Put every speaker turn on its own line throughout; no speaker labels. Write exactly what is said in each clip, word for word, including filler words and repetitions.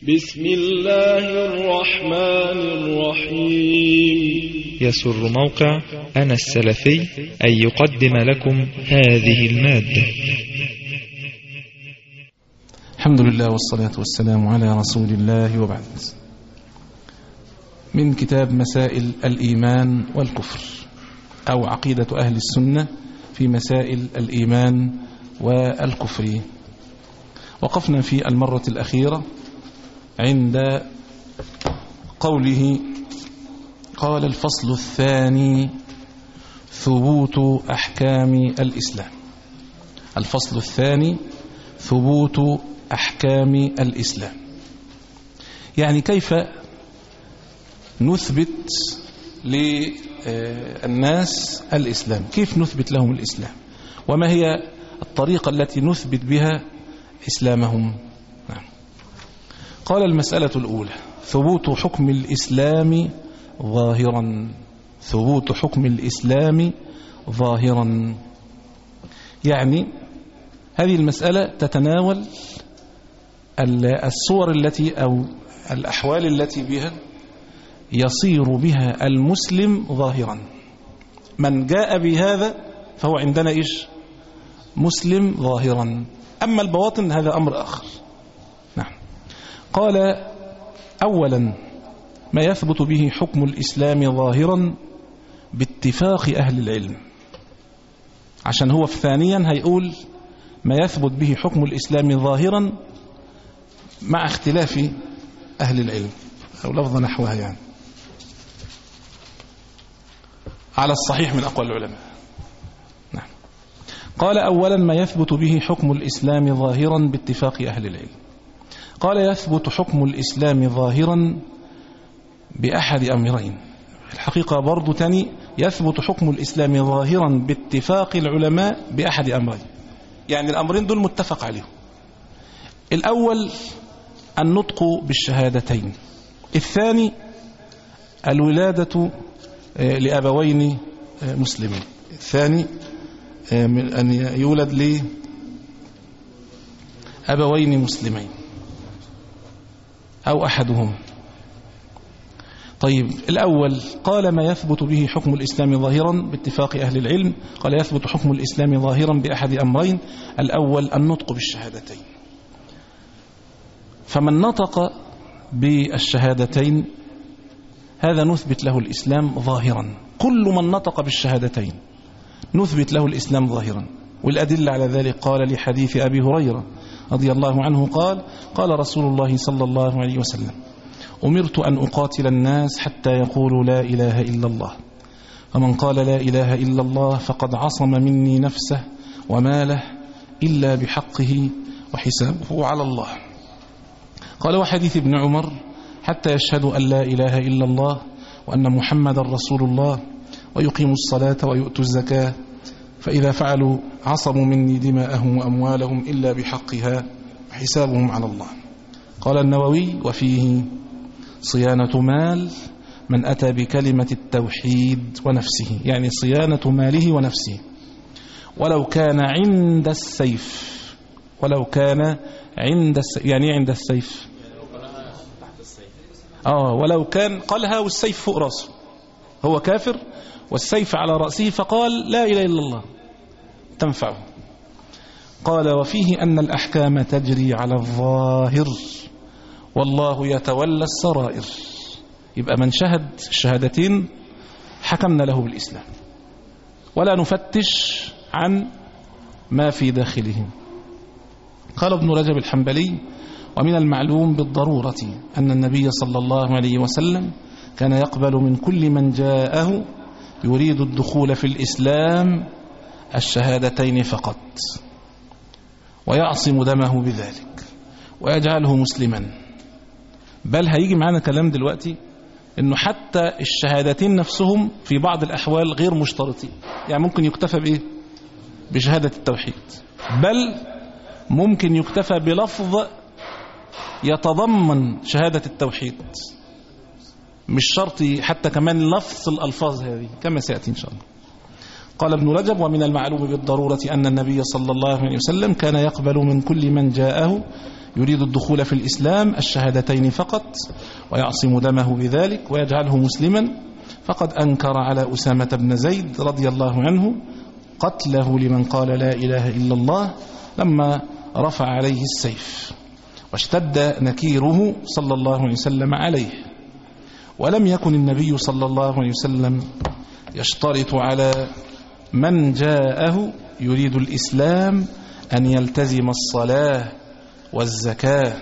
بسم الله الرحمن الرحيم.
يسر موقع أنا السلفي أن يقدم لكم هذه المادة.
الحمد لله والصلاة والسلام على رسول الله، وبعد. من كتاب مسائل الإيمان والكفر، أو عقيدة أهل السنة في مسائل الإيمان والكفر. وقفنا في المرة الأخيرة عند قوله: قال الفصل الثاني: ثبوت أحكام الإسلام. الفصل الثاني: ثبوت أحكام الإسلام، يعني كيف نثبت للناس الإسلام، كيف نثبت لهم الإسلام، وما هي الطريقة التي نثبت بها إسلامهم. نعم. قال: المسألة الأولى: ثبوت حكم الإسلام ظاهرا. ثبوت حكم الإسلام ظاهرا، يعني هذه المسألة تتناول الصور التي أو الأحوال التي بها يصير بها المسلم ظاهرا. من جاء بهذا فهو عندنا إيش؟ مسلم ظاهرا. أما البواطن هذا أمر آخر. نعم. قال: أولا ما يثبت به حكم الإسلام ظاهرا باتفاق أهل العلم، عشان هو في ثانيا هيقول ما يثبت به حكم الإسلام ظاهرا مع اختلاف أهل العلم، أو لفظ نحوها، يعني على الصحيح من أقوال العلماء. نعم. قال: أولا ما يثبت به حكم الإسلام ظاهرا باتفاق أهل العلم. قال: يثبت حكم الإسلام ظاهرا بأحد أمرين. الحقيقة برضو تاني: يثبت حكم الإسلام ظاهرا باتفاق العلماء بأحد أمرين، يعني الأمرين دول متفق عليهم. الأول النطق بالشهادتين، الثاني الولادة لأبوين مسلمين، الثاني من أن يولد لأبوين مسلمين أو أحدهم. طيب، الأول قال: ما يثبت به حكم الإسلام ظاهرا باتفاق أهل العلم. قال: يثبت حكم الإسلام ظاهرا بأحد أمرين. الأول النطق بالشهادتين، فمن نطق بالشهادتين هذا نثبت له الإسلام ظاهرا. كل من نطق بالشهادتين نثبت له الإسلام ظاهرا. والأدلة على ذلك قال لحديث أبي هريرة رضي الله عنه قال: قال رسول الله صلى الله عليه وسلم: أمرت أن أقاتل الناس حتى يقولوا لا إله إلا الله، فمن قال لا إله إلا الله فقد عصم مني نفسه وماله إلا بحقه وحسابه على الله. قال: وحديث ابن عمر: حتى يشهدوا أن لا إله إلا الله وأن محمد رسول الله ويقيموا الصلاة ويؤتوا الزكاة، فإذا فعلوا عصموا مني دماءهم وأموالهم إلا بحقها وحسابهم على الله. قال النووي: وفيه صيانة مال من أتى بكلمة التوحيد ونفسه، يعني صيانة ماله ونفسه، ولو كان عند السيف. ولو كان عند السيف، يعني عند السيف آه ولو كان قالها والسيف فوق رأسه، هو كافر والسيف على رأسه، فقال لا إله إلا الله تنفعه. قال: وفيه أن الأحكام تجري على الظاهر والله يتولى السرائر. يبقى من شهد الشهادتين حكمنا له بالإسلام، ولا نفتش عن ما في داخلهم. قال ابن رجب الحنبلي: ومن المعلوم بالضرورة أن النبي صلى الله عليه وسلم كان يقبل من كل من جاءه يريد الدخول في الإسلام الشهادتين فقط، ويعصم دمه بذلك ويجعله مسلما. بل هيجي معنا كلام دلوقتي انه حتى الشهادتين نفسهم في بعض الأحوال غير مشترطين، يعني ممكن يكتفى بإيه؟ بشهادة التوحيد، بل ممكن يكتفى بلفظ يتضمن شهادة التوحيد، مش شرط حتى كمان لفظ الألفاظ هذه كما سيأتي إن شاء الله. قال ابن رجب: ومن المعلوم بالضرورة أن النبي صلى الله عليه وسلم كان يقبل من كل من جاءه يريد الدخول في الإسلام الشهادتين فقط، ويعصم دمه بذلك ويجعله مسلما، فقد أنكر على أسامة بن زيد رضي الله عنه قتله لمن قال لا إله إلا الله لما رفع عليه السيف، واشتد نكيره صلى الله عليه وسلم عليه. ولم يكن النبي صلى الله عليه وسلم يشترط على من جاءه يريد الإسلام أن يلتزم الصلاة والزكاة،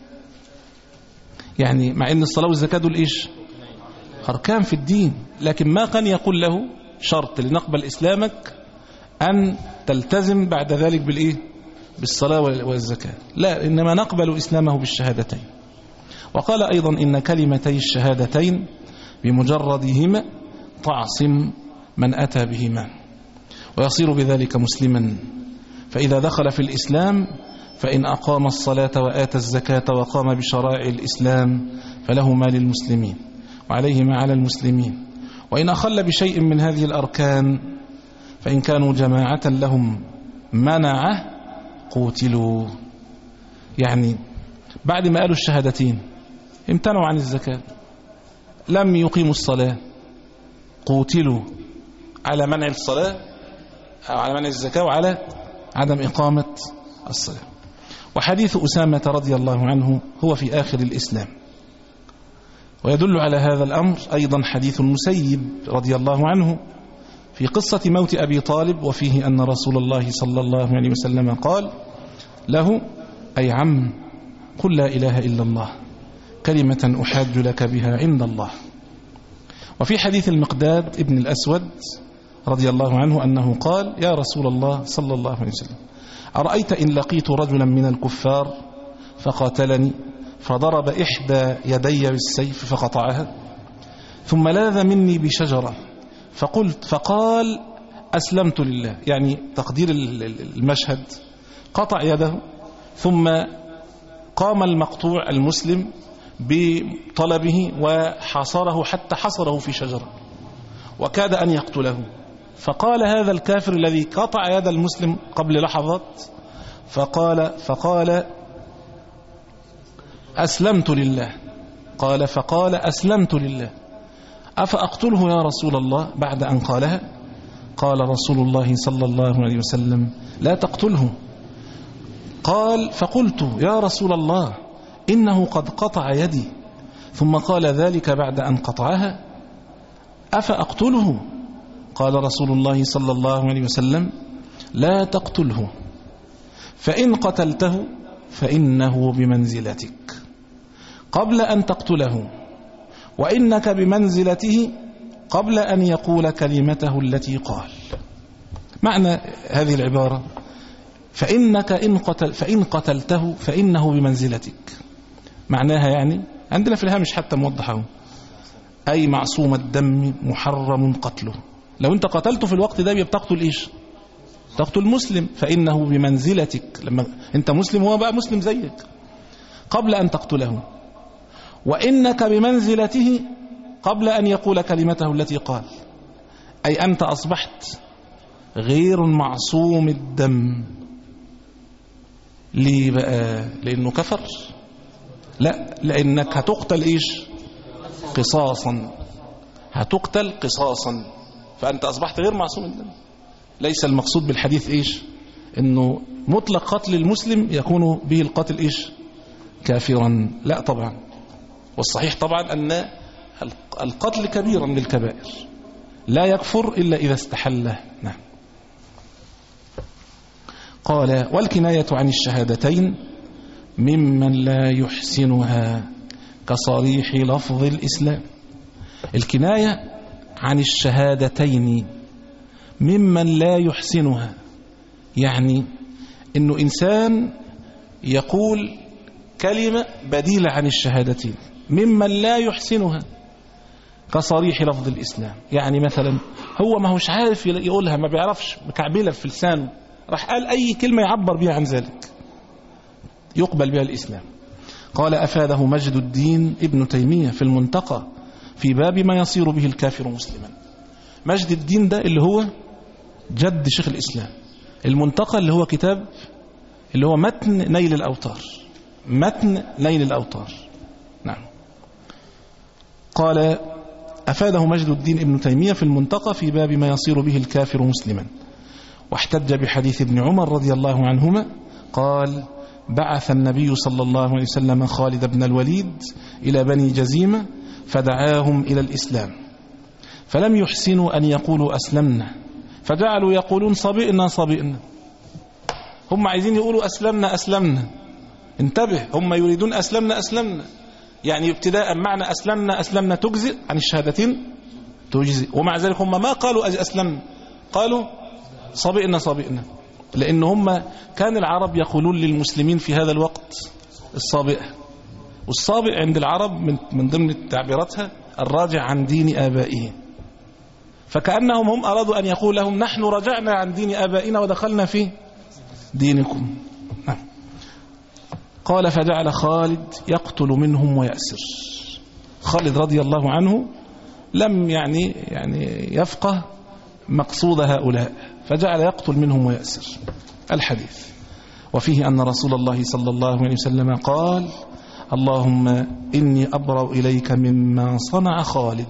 يعني مع أن الصلاة والزكاة دول إيش؟ أركان في الدين، لكن ما كان يقول له شرط لنقبل إسلامك أن تلتزم بعد ذلك بالإيه؟ بالصلاة والزكاة، لا، إنما نقبل إسلامه بالشهادتين. وقال أيضا: إن كلمتي الشهادتين بمجردهما تعصم من أتى بهما ويصير بذلك مسلما، فإذا دخل في الإسلام فإن أقام الصلاة وآتى الزكاة وقام بشرائع الإسلام فله ما للمسلمين وعليه ما على المسلمين، وإن أخل بشيء من هذه الأركان فإن كانوا جماعة لهم منعه قوتلوا. يعني بعد ما قالوا الشهادتين امتنعوا عن الزكاة، لم يقيموا الصلاة، قوتلوا على منع الصلاة أو على منع الزكاة وعلى عدم إقامة الصلاة. وحديث أسامة رضي الله عنه هو في آخر الإسلام، ويدل على هذا الأمر أيضا حديث المسيب رضي الله عنه في قصة موت أبي طالب، وفيه أن رسول الله صلى الله عليه وسلم قال له: أي عم، قل لا إله إلا الله كلمة أحاج لك بها عند الله. وفي حديث المقداد ابن الأسود رضي الله عنه أنه قال: يا رسول الله صلى الله عليه وسلم، أرأيت إن لقيت رجلا من الكفار فقاتلني فضرب إحدى يدي بالسيف فقطعها، ثم لاذ مني بشجرة فقلت فقال أسلمت لله، يعني تقدير المشهد، قطع يده ثم قام المقطوع المسلم بطلبه وحاصره حتى حصره في شجرة وكاد أن يقتله، فقال هذا الكافر الذي قطع يد المسلم قبل لحظات فقال فقال أسلمت لله، قال فقال أسلمت لله، أفأقتله يا رسول الله بعد أن قالها؟ قال رسول الله صلى الله عليه وسلم: لا تقتله. قال فقلت: يا رسول الله إنه قد قطع يدي، ثم قال ذلك بعد أن قطعها، أفأقتله؟ قال رسول الله صلى الله عليه وسلم: لا تقتله، فإن قتلته فإنه بمنزلتك قبل أن تقتله، وإنك بمنزلته قبل أن يقول كلمته التي قال. معنى هذه العبارة: فإنك إن قتل فإن قتلته فإنه بمنزلتك، معناها يعني عندنا في الهامش حتى موضحه، أي معصوم الدم محرم قتله، لو أنت قتلته في الوقت ده بتقتل إيش؟ تقتل مسلم، فإنه بمنزلتك، لما أنت مسلم هو بقى مسلم زيك، قبل أن تقتله، وإنك بمنزلته قبل أن يقول كلمته التي قال، أي أنت أصبحت غير معصوم الدم. ليه بقى؟ لأنه كفر؟ لا، لأنك هتقتل إيش؟ قصاصا، هتقتل قصاصا، فأنت أصبحت غير معصوم الدم. ليس المقصود بالحديث إيش؟ إنه مطلق قتل المسلم يكون به القاتل إيش؟ كافرا، لا طبعا، والصحيح طبعا أن القتل كبيرا من الكبائر لا يكفر إلا إذا استحله. نعم. قال: والكناية عن الشهادتين ممن لا يحسنها كصريح لفظ الإسلام. الكناية عن الشهادتين ممن لا يحسنها، يعني إنه إنسان يقول كلمة بديلة عن الشهادتين ممن لا يحسنها كصريح لفظ الإسلام، يعني مثلا هو ما هوش عارف يقولها، ما بيعرفش، مكعبلة في لسانه، راح قال أي كلمة يعبر بها عن ذلك يقبل بها الإسلام. قال: أفاده مجد الدين ابن تيمية في المنتقى في باب ما يصير به الكافر مسلما. مجد الدين ده اللي هو جد شيخ الإسلام. المنتقى اللي هو كتاب اللي هو متن نيل الأوطار، متن نيل الأوطار. نعم. قال أفاده مجد الدين ابن تيمية في المنتقى في باب ما يصير به الكافر مسلما، واحتج بحديث ابن عمر رضي الله عنهما قال بعث النبي صلى الله عليه وسلم خالد بن الوليد إلى بني جزيمة فدعاهم إلى الإسلام، فلم يحسنوا أن يقولوا أسلمنا، فجعلوا يقولون صبئنا صبئنا. هم عايزين يقولوا أسلمنا أسلمنا، انتبه، هم يريدون أسلمنا أسلمنا، يعني ابتداء معنى أسلمنا أسلمنا تجزئ عن الشهادتين تجزئ، ومع ذلك هم ما قالوا أسلمنا، قالوا صبئنا صبئنا، لأن هم كان العرب يقولون للمسلمين في هذا الوقت الصابئة، والصابئ عند العرب من, من ضمن تعبيراتها الراجع عن دين آبائه، فكأنهم هم أرادوا أن يقول لهم نحن رجعنا عن دين آبائنا ودخلنا في دينكم. قال فجعل خالد يقتل منهم ويأسر. خالد رضي الله عنه لم يعني يعني يفقه مقصود هؤلاء، فجعل يقتل منهم ويأسر. الحديث وفيه أن رسول الله صلى الله عليه وسلم قال اللهم إني أبرأ إليك مما صنع خالد.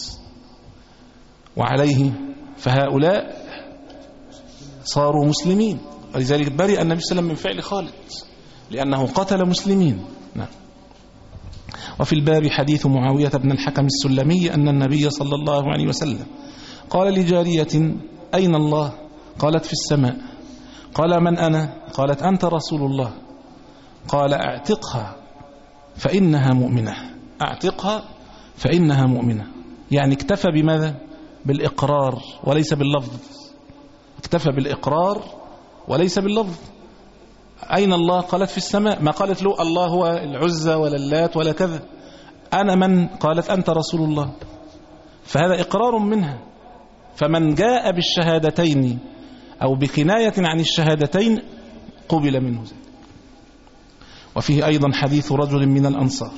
وعليه فهؤلاء صاروا مسلمين، ولذلك برئ النبي صلى الله عليه وسلم من فعل خالد لأنه قتل مسلمين. نعم. وفي الباب حديث معاوية بن الحكم السلمي أن النبي صلى الله عليه وسلم قال لجارية أين الله؟ قالت في السماء. قال من أنا؟ قالت أنت رسول الله. قال اعتقها فإنها مؤمنة، اعتقها فإنها مؤمنة. يعني اكتفى بماذا؟ بالإقرار وليس باللفظ، اكتفى بالإقرار وليس باللفظ. أين الله؟ قالت في السماء، ما قالت له الله هو العزة ولا اللات ولا كذا. أنا من؟ قالت أنت رسول الله. فهذا إقرار منها. فمن جاء بالشهادتين أو بكناية عن الشهادتين قبل منه ذلك. وفيه أيضا حديث رجل من الأنصار،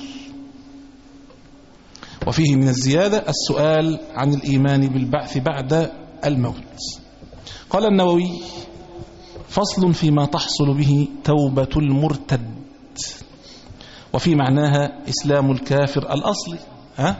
وفيه من الزيادة السؤال عن الإيمان بالبعث بعد الموت. قال النووي فصل فيما تحصل به توبة المرتد، وفي معناها إسلام الكافر الأصلي. ها؟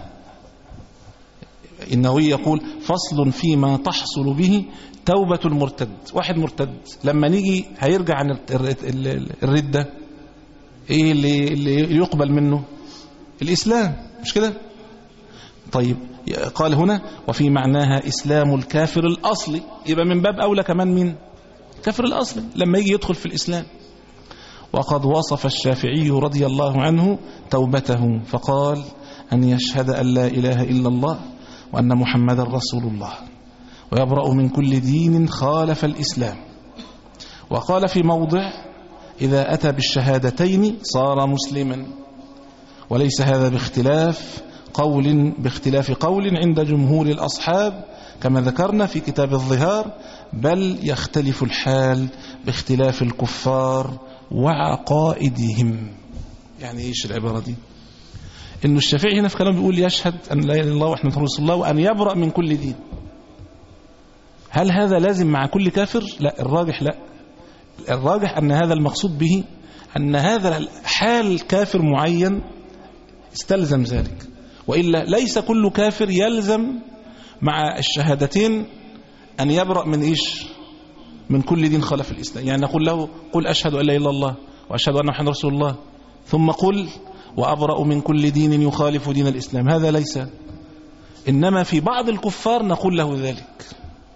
النووي يقول فصل فيما تحصل به توبة المرتد. واحد مرتد لما نيجي هيرجع عن الردة، ايه اللي, اللي يقبل منه؟ الإسلام، مش كده؟ طيب قال هنا وفي معناها إسلام الكافر الأصلي، يبقى من باب أولى كمان مين؟ كافر الأصل لما يجي يدخل في الإسلام. وقد وصف الشافعي رضي الله عنه توبته فقال أن يشهد أن لا إله إلا الله وأن محمد رسول الله ويبرأ من كل دين خالف الإسلام. وقال في موضع إذا أتى بالشهادتين صار مسلما، وليس هذا باختلاف قول باختلاف قول عند جمهور الأصحاب كما ذكرنا في كتاب الظهار، بل يختلف الحال باختلاف الكفار وعقائدهم. يعني ايش العبارة دي؟ انه الشافعي هنا في كلامه بيقول يشهد ان لا اله الا الله وحده رسول الله وان يبرأ من كل دين. هل هذا لازم مع كل كافر؟ لا، الراجح لا، الراجح ان هذا المقصود به ان هذا حال كافر معين استلزم ذلك، وإلا ليس كل كافر يلزم مع الشهادتين أن يبرأ من إيش؟ من كل دين خلف الإسلام. يعني نقول له قل أشهد أن لا إله إلا الله وأشهد أن محمدا رسول الله ثم قل وأبرأ من كل دين يخالف دين الإسلام، هذا ليس. إنما في بعض الكفار نقول له ذلك،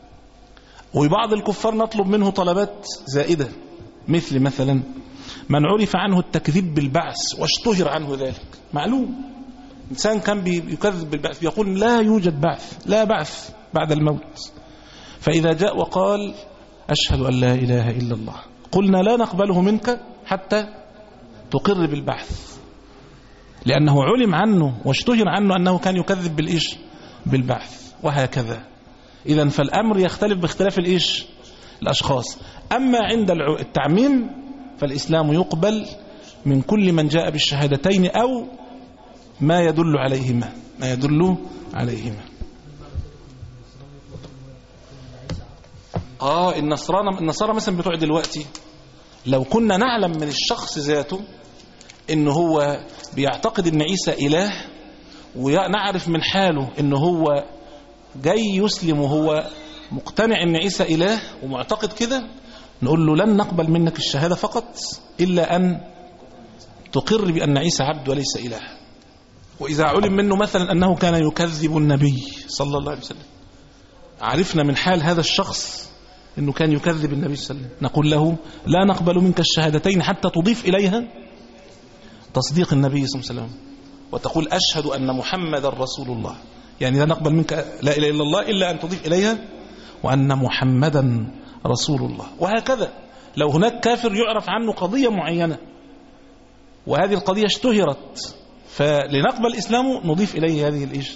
وبعض الكفار نطلب منه طلبات زائدة، مثل مثلا من عرف عنه التكذيب بالبعث واشتهر عنه ذلك، معلوم إنسان كان بيكذب بالبعث، بيقول لا يوجد بعث، لا بعث بعد الموت، فإذا جاء وقال أشهد أن لا إله إلا الله قلنا لا نقبله منك حتى تقر بالبعث، لأنه علم عنه واشتهر عنه أنه كان يكذب بالإيش؟ بالبعث، وهكذا. إذن فالأمر يختلف باختلاف الإيش؟ الأشخاص. أما عند التعميم فالإسلام يقبل من كل من جاء بالشهادتين أو ما يدل عليهما، ما يدل عليهما. آه النصارى النصارى مثلا بتوع دلوقتي، لو كنا نعلم من الشخص ذاته إنه هو بيعتقد إن عيسى إله، ونعرف من حاله إنه هو جاي يسلم وهو مقتنع إن عيسى إله ومعتقد كده، نقول له لن نقبل منك الشهادة فقط إلا أن تقر بأن عيسى عبد وليس إله. وإذا علم منه مثلا أنه كان يكذب النبي صلى الله عليه وسلم، عرفنا من حال هذا الشخص أنه كان يكذب النبي صلى الله عليه وسلم، نقول له لا نقبل منك الشهادتين حتى تضيف إليها تصديق النبي صلى الله عليه وسلم، وتقول أشهد أن محمد رسول الله. يعني لا نقبل منك لا إله إلا الله إلا أن تضيف إليها وأن محمدا رسول الله. وهكذا لو هناك كافر يعرف عنه قضية معينة وهذه القضية اشتهرت، فلنقبل إسلامه نضيف إليه هذه الإيش.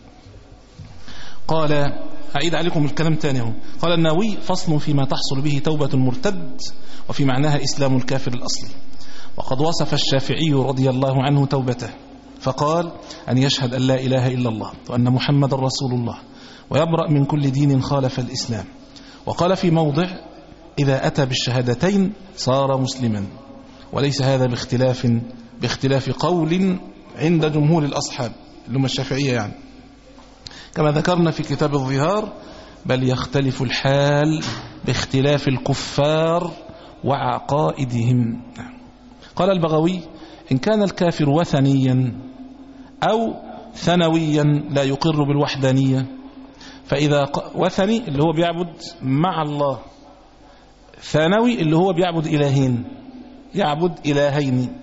قال أعيد عليكم الكلام تاني هو. قال النووي فصل فيما تحصل به توبة المرتد وفي معناها إسلام الكافر الأصلي. وقد وصف الشافعي رضي الله عنه توبته فقال أن يشهد أن لا إله إلا الله وأن محمد رسول الله ويبرأ من كل دين خالف الإسلام. وقال في موضع إذا أتى بالشهادتين صار مسلما، وليس هذا باختلاف باختلاف قول عند جمهور الأصحاب اللي هم الشافعية يعني، كما ذكرنا في كتاب الظهار، بل يختلف الحال باختلاف الكفار وعقائدهم. قال البغوي إن كان الكافر وثنيا أو ثنويا لا يقر بالوحدانية، فإذا وثني اللي هو بيعبد مع الله، ثانوي اللي هو بيعبد إلهين، يعبد إلهين.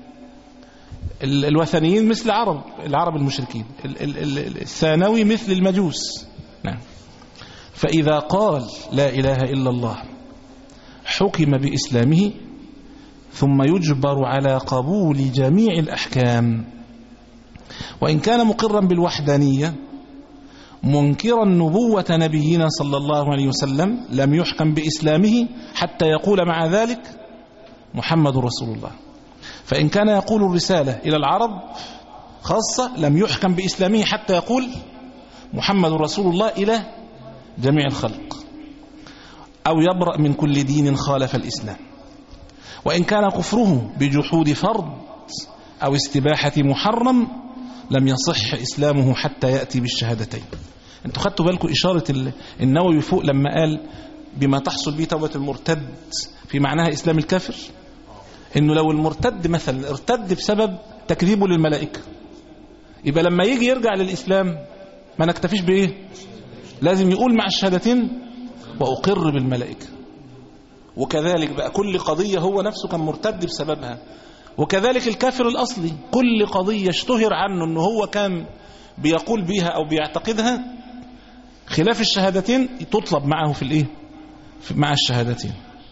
الوثنيين مثل العرب العرب المشركين، الثانوي مثل المجوس. نعم. فإذا قال لا إله إلا الله حكم بإسلامه ثم يجبر على قبول جميع الأحكام. وإن كان مقرا بالوحدانية منكرا نبوة نبينا صلى الله عليه وسلم لم يحكم بإسلامه حتى يقول مع ذلك محمد رسول الله. فإن كان يقول الرسالة إلى العرب خاصة لم يحكم بإسلامه حتى يقول محمد رسول الله إلى جميع الخلق، أو يبرأ من كل دين خالف الإسلام. وإن كان كفره بجحود فرض أو استباحة محرم لم يصح إسلامه حتى يأتي بالشهادتين. انتوا خدتوا بالكم إشارة النووي فوق لما قال بما تحصل به توبة المرتد في معناها إسلام الكافر، إنه لو المرتد مثلا ارتد بسبب تكذيبه للملائكة، يبقى لما يجي يرجع للإسلام ما نكتفيش بإيه، لازم يقول مع الشهادتين وأقر بالملائكة. وكذلك بقى كل قضية هو نفسه كان مرتد بسببها، وكذلك الكافر الأصلي كل قضية اشتهر عنه أنه هو كان بيقول بيها أو بيعتقدها خلاف الشهادتين تطلب معه في الإيه مع الشهادتين.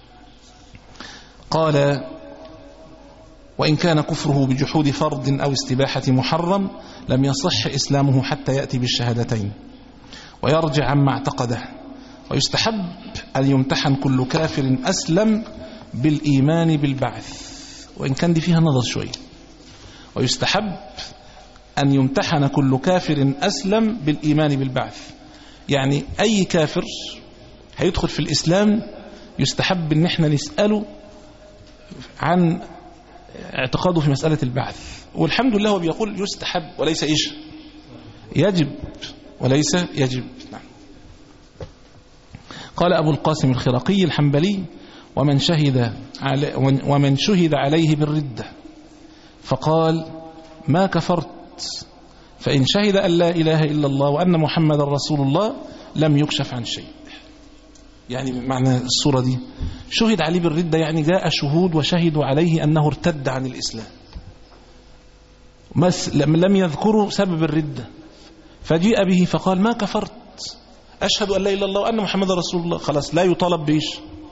قال وإن كان كفره بجحود فرض أو استباحة محرم لم يصح إسلامه حتى يأتي بالشهادتين ويرجع عما اعتقده. ويستحب أن يمتحن كل كافر أسلم بالإيمان بالبعث، وإن كان دي فيها نظر شوية. ويستحب أن يمتحن كل كافر أسلم بالإيمان بالبعث، يعني أي كافر هيدخل في الإسلام يستحب أن احنا نسأله عن اعتقاده في مسألة البعث. والحمد لله هو بيقول يستحب وليس إيش يجب، وليس يجب. نعم. قال أبو القاسم الخرقي الحنبلي ومن شهد علي ومن شهد عليه بالردة فقال ما كفرت، فإن شهد أن لا إله إلا الله وأن محمد رسول الله لم يكشف عن شيء. يعني معنى الصورة دي شهد عليه بالردة، يعني جاء شهود وشهدوا عليه أنه ارتد عن الإسلام، لم يذكروا سبب الردة، فجيء به فقال ما كفرت أشهد أن لا إله إلا الله وأن محمد رسول الله. خلاص لا يطالب بإيش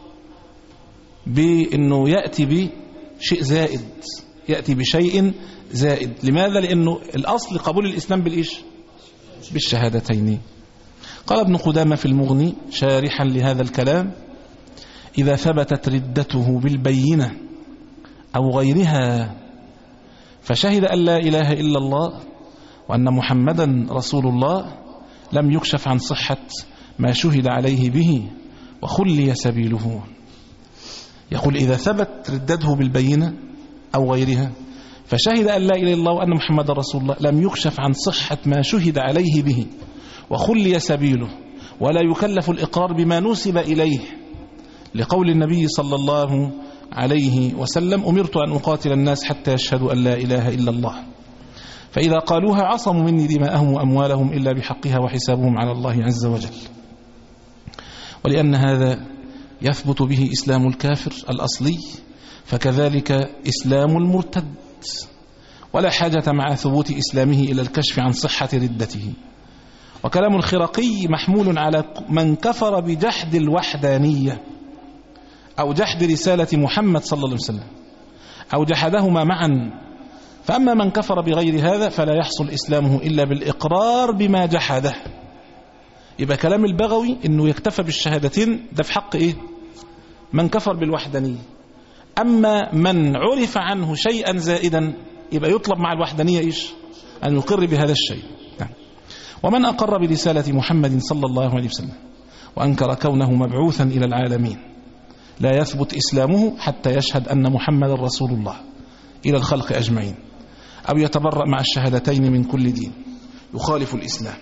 بأنه يأتي بشيء زائد، يأتي بشيء زائد. لماذا؟ لأنه الأصل قبول الإسلام بالإيش بالشهادتين. قال ابن قدامة في المغني شارحا لهذا الكلام إذا ثبتت ردته بالبينة أو غيرها فشهد أن لا إله إلا الله وأن محمدا رسول الله لم يكشف عن صحة ما شهد عليه به وخلي سبيله. يقول إذا ثبت ردته بالبينة أو غيرها فشهد أن لا إله إلا الله وأن محمد رسول الله لم يكشف عن صحة ما شهد عليه به وخلي سبيله، ولا يكلف الإقرار بما نسب إليه، لقول النبي صلى الله عليه وسلم أمرت أن أقاتل الناس حتى يشهدوا أن لا إله إلا الله، فإذا قالوها عصموا مني دماءهم وأموالهم إلا بحقها وحسابهم على الله عز وجل. ولأن هذا يثبت به إسلام الكافر الأصلي فكذلك إسلام المرتد، ولا حاجة مع ثبوت إسلامه إلى الكشف عن صحة ردته. وكلام الخرقي محمول على من كفر بجحد الوحدانية أو جحد رسالة محمد صلى الله عليه وسلم أو جحدهما معا، فأما من كفر بغير هذا فلا يحصل إسلامه إلا بالإقرار بما جحده. يبقى كلام البغوي إنه يكتفى بالشهادتين ده في حق إيه؟ من كفر بالوحدانية. أما من عرف عنه شيئا زائدا يبقى يطلب مع الوحدانية إيش؟ أن يقر بهذا الشيء. ومن أقر برسالة محمد صلى الله عليه وسلم وأنكر كونه مبعوثا إلى العالمين لا يثبت إسلامه حتى يشهد أن محمد رسول الله إلى الخلق أجمعين، أو يتبرأ مع الشهادتين من كل دين يخالف الإسلام.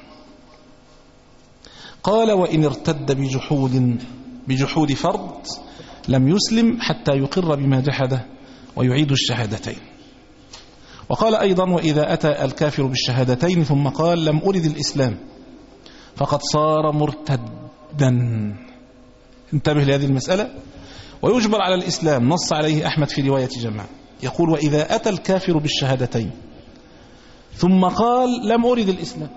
قال وإن ارتد بجحود بجحود فرض لم يسلم حتى يقر بما جحده ويعيد الشهادتين. وقال أيضا وإذا أتى الكافر بالشهادتين ثم قال لم أرد الإسلام فقد صار مرتدا. انتبه لهذه المسألة. ويجبر على الإسلام نص عليه أحمد في رواية جماعة، يقول وإذا أتى الكافر بالشهادتين ثم قال لم أرد الإسلام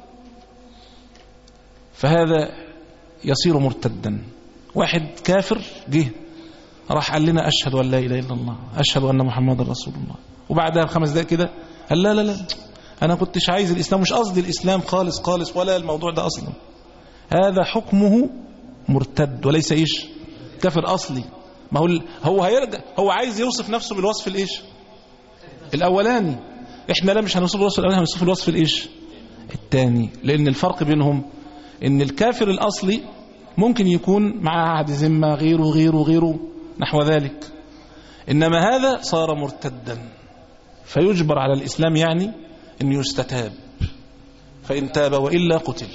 فهذا يصير مرتدا. واحد كافر جه راح قال لنا أشهد أن لا إله إلا الله أشهد أن محمد رسول الله، وبعدها بخمس دقائق كده قال لا لا لا أنا كنتش عايز الإسلام، مش قصدي الإسلام خالص خالص ولا الموضوع ده أصلا. هذا حكمه مرتد وليس إيش؟ كافر أصلي. ما هو هو هيرجع، هو عايز يوصف نفسه بالوصف الإيش؟ الأولاني. إحنا لا مش هنوصف بالوصف الأولاني، هنوصف بالوصف الإيش؟ الثاني. لأن الفرق بينهم إن الكافر الأصلي ممكن يكون مع عهد ذمة غيره غيره غيره نحو ذلك، إنما هذا صار مرتدا فيجبر على الإسلام، يعني أن يستتاب، فإن تاب وإلا قتل.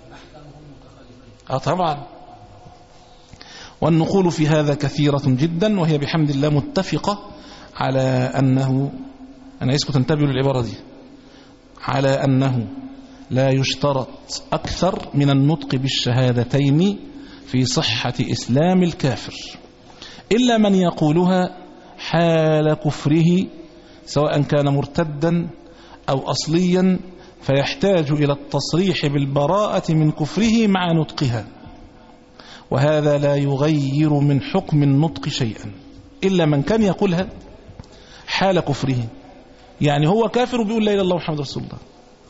آه طبعا. والنقول في هذا كثيرة جدا وهي بحمد الله متفقة على أنه، أنا عايزكم تنتبهوا للعبارة دي، على أنه لا يشترط أكثر من النطق بالشهادتين في صحة إسلام الكافر إلا من يقولها حال كفره سواء كان مرتدا أو أصليا فيحتاج إلى التصريح بالبراءة من كفره مع نطقها، وهذا لا يغير من حكم النطق شيئا إلا من كان يقولها حال كفره، يعني هو كافر وبيقول لا إله إلا الله محمد رسول الله،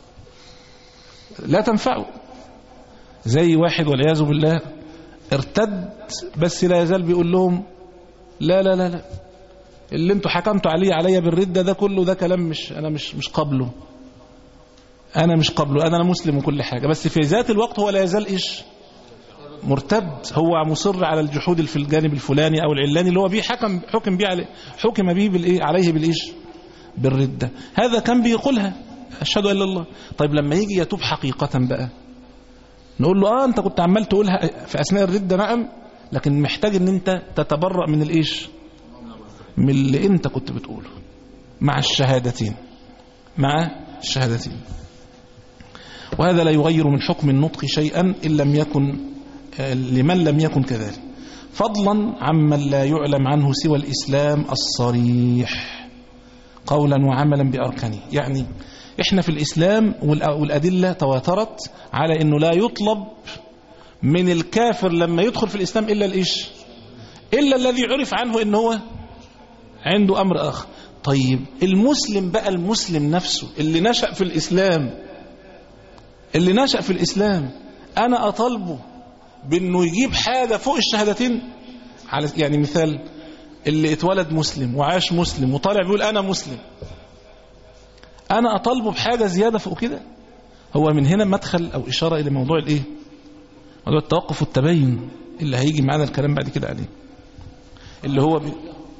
لا تنفعه. زي واحد والعياذ بالله ارتد بس لا يزال بيقول لهم لا لا لا لا اللي انتوا حكمتوا عليه عليا بالردة ده كله ده كلام مش انا مش مش قبله، انا مش قبله، انا مسلم وكل حاجة، بس في ذات الوقت هو لا يزال ايش؟ مرتد. هو مصر على الجحود في الجانب الفلاني او العلاني اللي هو بيه حكم حكم بيه عليه حكم بيه بالايه عليه بالايش؟ بالردة. هذا كان بيقولها اشهد ان لا اله الا الله. طيب لما يجي يتوب حقيقة بقى نقول له اه انت كنت عمال تقولها في اثناء الردة، نعم، لكن محتاج ان انت تتبرأ من الايش؟ من اللي انت كنت بتقوله مع الشهادتين، مع الشهادتين. وهذا لا يغير من حكم النطق شيئا إن لم يكن لمن لم يكن كذلك، فضلا عمن لا يعلم عنه سوى الإسلام الصريح قولا وعملا بأركانه. يعني احنا في الإسلام والأدلة تواترت على انه لا يطلب من الكافر لما يدخل في الإسلام إلا الإيش؟ إلا الذي عرف عنه إنه هو عنده أمر آخر. طيب المسلم بقى، المسلم نفسه اللي نشأ في الإسلام، اللي نشأ في الإسلام أنا أطالبه بأنه يجيب حاجة فوق الشهادتين؟ على يعني مثال اللي اتولد مسلم وعاش مسلم وطالع بيقول أنا مسلم، أنا أطالبه بحاجة زيادة فوق كده؟ هو من هنا مدخل أو إشارة إلى موضوع الإيه؟ موضوع التوقف والتبين. اللي هيجي معانا الكلام بعد كده عليه، اللي هو بي...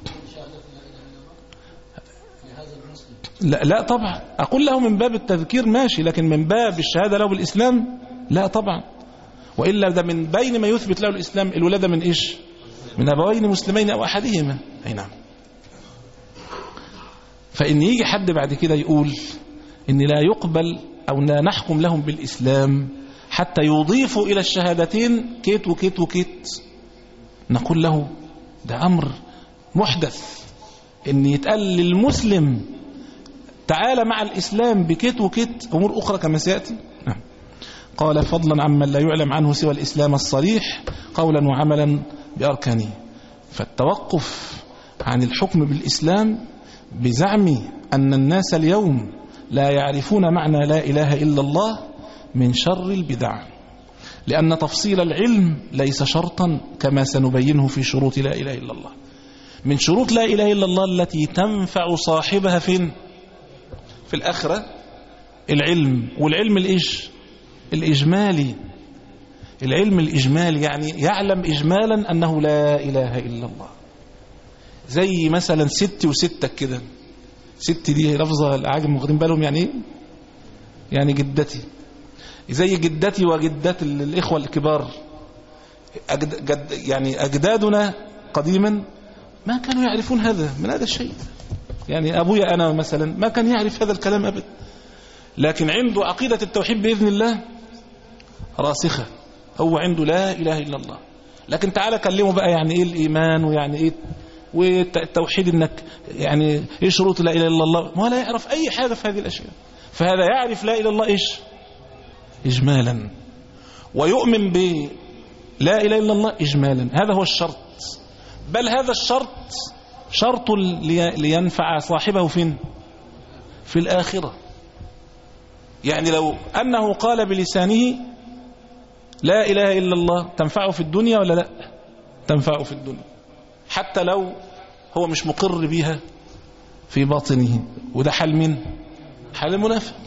لا لا طبعا، أقول له من باب التذكير ماشي، لكن من باب الشهادة له بالإسلام لا طبعا. وإلا ده من بين ما يثبت له الإسلام الولادة من إيش؟ من أبوين مسلمين أو أحدهما. أي نعم. فإن يجي حد بعد كده يقول إن لا يقبل أو لا نحكم لهم بالإسلام حتى يضيفوا إلى الشهادتين كيت وكيت وكيت، نقول له ده أمر محدث، إن يتقال للمسلم تعالى مع الإسلام بكيت وكيت أمور أخرى كما سيأتي. نعم. قال فضلا عمن لا يعلم عنه سوى الإسلام الصريح قولا وعملا بأركانه. فالتوقف عن الحكم بالإسلام بزعم أن الناس اليوم لا يعرفون معنى لا إله إلا الله من شر البدع، لأن تفصيل العلم ليس شرطا كما سنبينه في شروط لا إله إلا الله. من شروط لا إله إلا الله التي تنفع صاحبها فين؟ في الآخرة العلم. والعلم الإيش؟ الإجمالي. العلم الإجمالي يعني يعلم إجمالا أنه لا إله إلا الله. زي مثلا ست وستك كده، ست دي لفظة العاجم واخدين بالهم يعني إيه؟ يعني جدتي، زي جدتي وجدات الإخوة الكبار، أجد جد يعني أجدادنا قديما ما كانوا يعرفون هذا من هذا الشيء. يعني أبويا أنا مثلا ما كان يعرف هذا الكلام أبدا، لكن عنده عقيدة التوحيد بإذن الله راسخة، هو عنده لا إله إلا الله. لكن تعالى كلمه بقى يعني إيه الإيمان ويعني إيه والتوحيد، إنك يعني إيه شروط لا إله إلا الله، ما لا يعرف أي حاجة في هذه الأشياء. فهذا يعرف لا إله إلا الله إيش؟ إجمالا، ويؤمن ب لا إله إلا الله إجمالا. هذا هو الشرط، بل هذا الشرط شرط لينفع صاحبه فين؟ في الآخرة. يعني لو أنه قال بلسانه لا إله إلا الله تنفعه في الدنيا ولا لا؟ تنفعه في الدنيا، حتى لو هو مش مقر بها في باطنه. وده حال من؟ حال المنافق.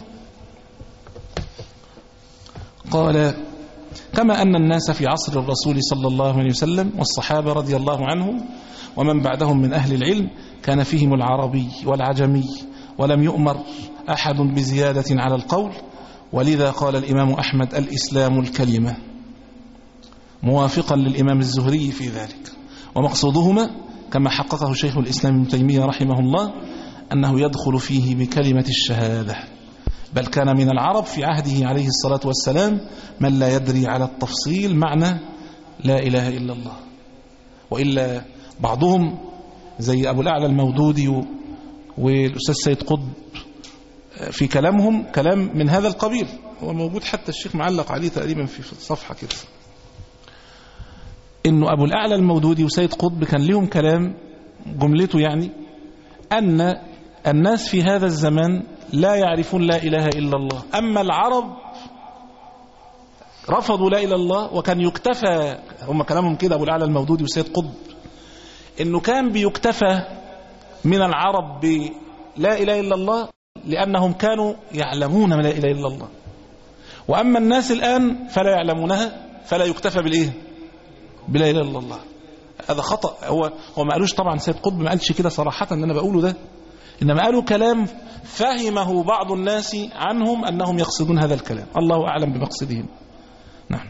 قال كما أن الناس في عصر الرسول صلى الله عليه وسلم والصحابة رضي الله عنهم ومن بعدهم من أهل العلم كان فيهم العربي والعجمي، ولم يؤمر أحد بزيادة على القول. ولذا قال الإمام أحمد الإسلام الكلمة، موافقا للإمام الزهري في ذلك. ومقصودهما كما حققه شيخ الإسلام ابن تيمية رحمه الله أنه يدخل فيه بكلمة الشهادة. بل كان من العرب في عهده عليه الصلاة والسلام من لا يدري على التفصيل معنى لا إله إلا الله. وإلا بعضهم زي أبو الأعلى المودودي والأستاذ سيد قطب في كلامهم كلام من هذا القبيل، هو موجود حتى الشيخ معلق عليه تقريبا في الصفحة كده، إنه أبو الأعلى المودودي وسيد قطب كان لهم كلام جملته يعني أن الناس في هذا الزمان لا يعرفون لا إله إلا الله، أما العرب رفضوا لا إله إلا الله. وكان يكتفى، هم كلامهم كده أبو الأعلى المودودي وسيد قطب، إنه كان بيكتفى من العرب بلا إله إلا الله لأنهم كانوا يعلمون لا إله إلا الله، وأما الناس الآن فلا يعلمونها فلا يكتفى بالإيه؟ بلا إله إلا الله. هذا خطأ. هو هو ما قالوش طبعا، سيد قطب ما قالش كده صراحة ان انا بقوله ده، انما قالوا كلام فهمه بعض الناس عنهم انهم يقصدون هذا الكلام، الله اعلم بمقصدهم. نعم.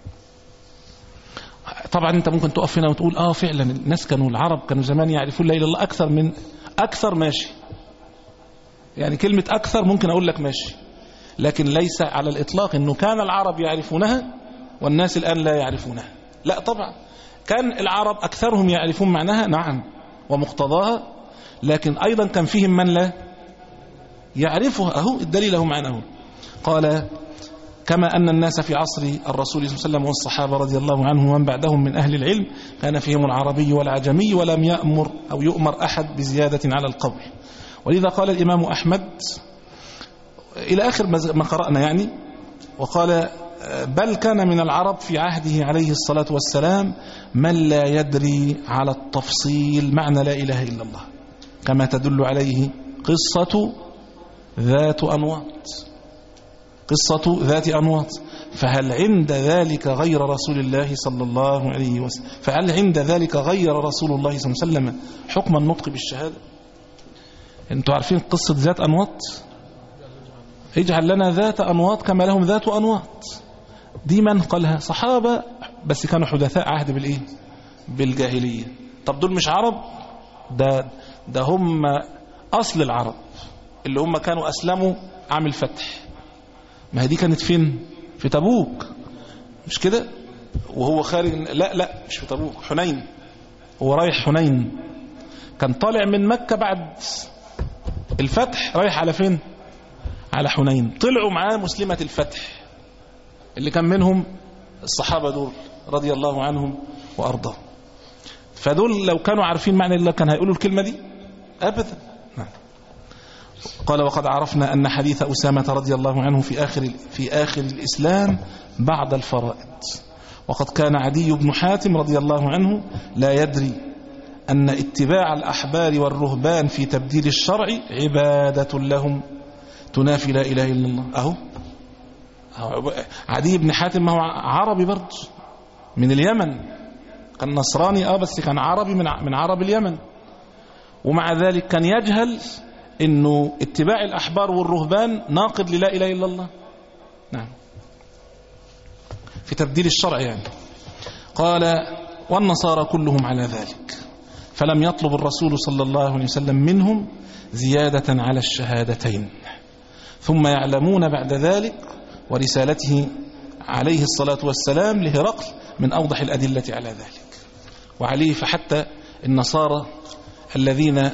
طبعا انت ممكن تقف هنا وتقول اه فعلا الناس كانوا العرب كانوا زمان يعرفون لا اله الا الله اكثر من اكثر، ماشي، يعني كلمة اكثر ممكن اقول لك ماشي، لكن ليس على الاطلاق انه كان العرب يعرفونها والناس الان لا يعرفونها. لا طبعا، كان العرب أكثرهم يعرفون معناها نعم ومقتضاها، لكن أيضا كان فيهم من لا يعرفها. أهو الدليل له معناه. قال كما أن الناس في عصر الرسول صلى الله عليه وسلم والصحابة رضي الله عنهم ومن بعدهم من أهل العلم كان فيهم العربي والعجمي، ولم يأمر أو يؤمر أحد بزيادة على القول. ولذا قال الإمام أحمد إلى آخر ما قرأنا يعني، وقال بل كان من العرب في عهده عليه الصلاة والسلام من لا يدري على التفصيل معنى لا إله إلا الله، كما تدل عليه قصة ذات أنواط قصة ذات أنواط فهل عند ذلك غير رسول الله صلى الله عليه وسلم فهل عند ذلك غير رسول الله صلى الله عليه وسلم حكم النطق بالشهادة؟ انتوا عارفين قصة ذات أنواط؟ اجعل لنا ذات أنواط كما لهم ذات أنواط. دي من قالها؟ صحابة بس كانوا حدثاء عهد بالإيه؟ بالجاهلية. طب دول مش عرب؟ ده, ده هم أصل العرب اللي هم كانوا أسلموا عام الفتح. ما هي دي كانت فين؟ في تبوك مش كده؟ وهو خارج. لا لا مش في تبوك، حنين. هو رايح حنين، كان طالع من مكة بعد الفتح رايح على فين؟ على حنين. طلعوا معاه مسلمة الفتح اللي كان منهم الصحابة دول رضي الله عنهم وأرضاهم. فدول لو كانوا عارفين معنى الله كان هيقولوا الكلمة دي؟ أبدا. قال وقد عرفنا أن حديث أسامة رضي الله عنه في آخر, في آخر الإسلام بعد الفرائض. وقد كان عدي بن حاتم رضي الله عنه لا يدري أن اتباع الأحبار والرهبان في تبديل الشرع عبادة لهم تنافي لا إله إلا الله. أهو عدي بن حاتم ما هو عربي برضه من اليمن، كان نصراني اه بس كان عربي من من عرب اليمن، ومع ذلك كان يجهل انه اتباع الأحبار والرهبان ناقض للا إله إلا الله. نعم، في تبديل الشرع يعني. قال والنصارى كلهم على ذلك، فلم يطلب الرسول صلى الله عليه وسلم منهم زيادة على الشهادتين، ثم يعلمون بعد ذلك ورسالته عليه الصلاة والسلام لهرقل من أوضح الأدلة على ذلك. وعليه فحتى النصارى الذين